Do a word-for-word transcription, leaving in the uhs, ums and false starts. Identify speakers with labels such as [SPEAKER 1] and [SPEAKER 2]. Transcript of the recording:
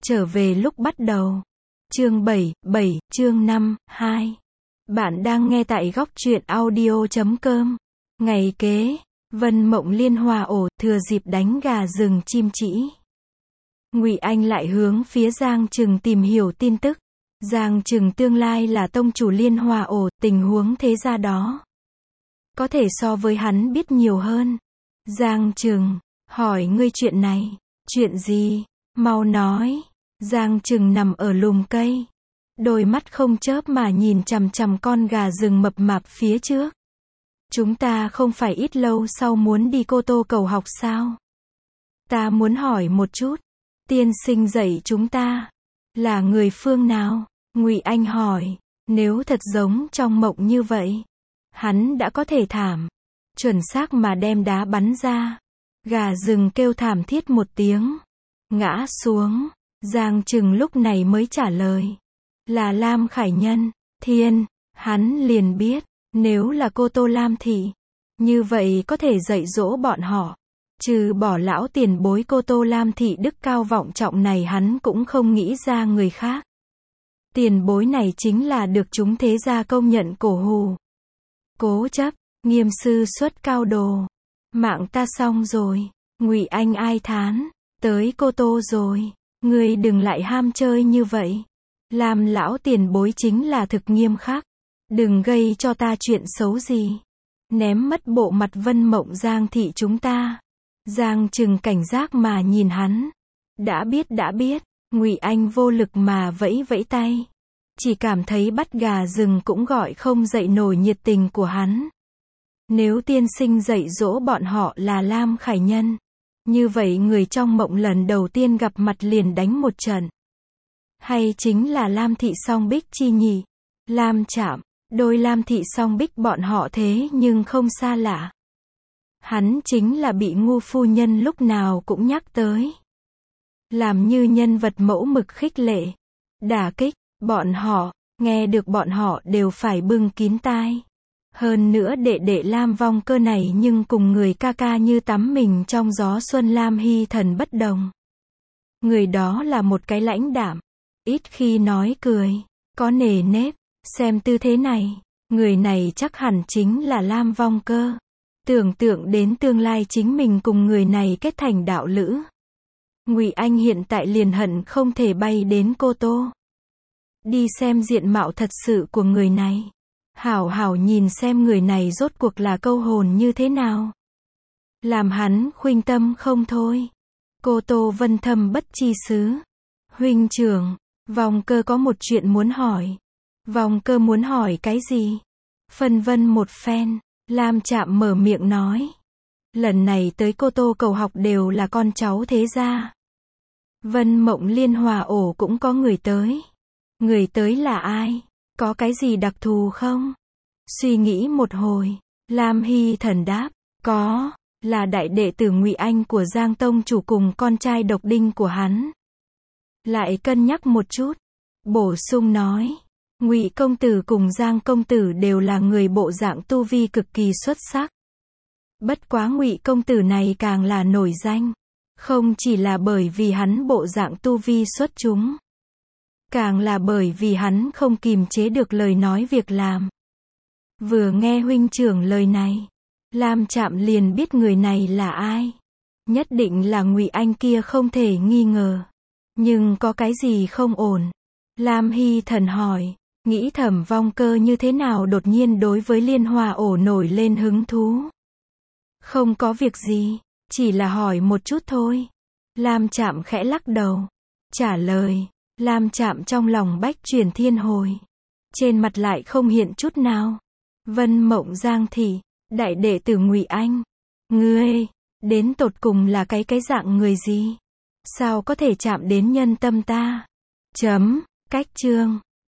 [SPEAKER 1] Trở về lúc bắt đầu. Chương bảy, bảy, chương năm, hai. Bạn đang nghe tại góc truyện audio chấm com. Ngày kế, Vân Mộng Liên Hoa ổ, thừa dịp đánh gà rừng chim chỉ. Ngụy Anh lại hướng phía Giang Trừng tìm hiểu tin tức. Giang Trừng tương lai là tông chủ Liên Hoa ổ, tình huống thế gia đó. Có thể so với hắn biết nhiều hơn. Giang Trừng, hỏi ngươi chuyện này. Chuyện gì? Mau nói. Giang Trừng nằm ở lùm cây. Đôi mắt không chớp mà nhìn chằm chằm con gà rừng mập mạp phía trước. Chúng ta không phải ít lâu sau muốn đi Cô Tô cầu học sao? Ta muốn hỏi một chút. Tiên sinh dạy chúng ta. Là người phương nào? Ngụy Anh hỏi. Nếu thật giống trong mộng như vậy. Hắn đã có thể thảm. Chuẩn xác mà đem đá bắn ra. Gà rừng kêu thảm thiết một tiếng. Ngã xuống. Giang Trừng lúc này mới trả lời. Là Lam Khải Nhân. Thiên. Hắn liền biết. Nếu là Cô Tô Lam Thị. Như vậy có thể dạy dỗ bọn họ. Trừ bỏ lão tiền bối Cô Tô Lam Thị đức cao vọng trọng này hắn cũng không nghĩ ra người khác. Tiền bối này chính là được chúng thế gia công nhận cổ hù. Cố chấp. Nghiêm sư xuất cao đồ. Mạng ta xong rồi. Ngụy Anh ai thán. Tới Cô Tô rồi. Ngươi đừng lại ham chơi như vậy. Làm lão tiền bối chính là thực nghiêm khắc. Đừng gây cho ta chuyện xấu gì. Ném mất bộ mặt Vân Mộng Giang Thị chúng ta. Giang Trừng cảnh giác mà nhìn hắn. Đã biết đã biết. Ngụy Anh vô lực mà vẫy vẫy tay. Chỉ cảm thấy bắt gà rừng cũng gọi không dậy nổi nhiệt tình của hắn. Nếu tiên sinh dạy dỗ bọn họ là Lam Khải Nhân. Như vậy người trong mộng lần đầu tiên gặp mặt liền đánh một trận. Hay chính là Lam Thị Song Bích chi nhỉ? Lam Trạm. Đôi Lam Thị Song Bích bọn họ thế nhưng không xa lạ. Hắn chính là bị ngu phu nhân lúc nào cũng nhắc tới. Làm như nhân vật mẫu mực khích lệ. Đả kích. Bọn họ. Nghe được bọn họ đều phải bưng kín tai. Hơn nữa đệ đệ Lam Vong Cơ này nhưng cùng người ca ca như tắm mình trong gió xuân Lam Hy Thần bất đồng. Người đó là một cái lãnh đạm. Ít khi nói cười. Có nề nếp. Xem tư thế này. Người này chắc hẳn chính là Lam Vong Cơ. Tưởng tượng đến tương lai chính mình cùng người này kết thành đạo lữ. Ngụy Anh hiện tại liền hận không thể bay đến Cô Tô. Đi xem diện mạo thật sự của người này. Hảo hảo nhìn xem người này rốt cuộc là câu hồn như thế nào. Làm hắn khuynh tâm không thôi. Cô Tô Vân Thâm bất chi xứ. Huynh trưởng, Vong Cơ có một chuyện muốn hỏi. Vong Cơ muốn hỏi cái gì? Phân vân một phen, Lam Trạm mở miệng nói. Lần này tới Cô Tô cầu học đều là con cháu thế gia. Vân Mộng Liên Hòa ổ cũng có người tới. Người tới là ai? Có cái gì đặc thù không? Suy nghĩ một hồi, Lam Hy Thần đáp, có, là đại đệ tử Ngụy Anh của Giang Tông chủ cùng con trai độc đinh của hắn. Lại cân nhắc một chút, bổ sung nói, Ngụy công tử cùng Giang công tử đều là người bộ dạng tu vi cực kỳ xuất sắc. Bất quá Ngụy công tử này càng là nổi danh, không chỉ là bởi vì hắn bộ dạng tu vi xuất chúng, càng là bởi vì hắn không kìm chế được lời nói việc làm. Vừa nghe huynh trưởng lời này, Lam Trạm liền biết người này là ai. Nhất định là Ngụy Anh kia không thể nghi ngờ. Nhưng có cái gì không ổn? Lam Hy Thần hỏi, nghĩ thầm Vong Cơ như thế nào đột nhiên đối với Liên Hoa ổ nổi lên hứng thú. Không có việc gì, chỉ là hỏi một chút thôi. Lam Trạm khẽ lắc đầu, trả lời. Lam Trạm trong lòng bách chuyển thiên hồi. Trên mặt lại không hiện chút nào. Vân Mộng Giang Thị, đại đệ tử Ngụy Anh. Ngươi, đến tột cùng là cái cái dạng người gì? Sao có thể chạm đến nhân tâm ta? Chấm, cách chương.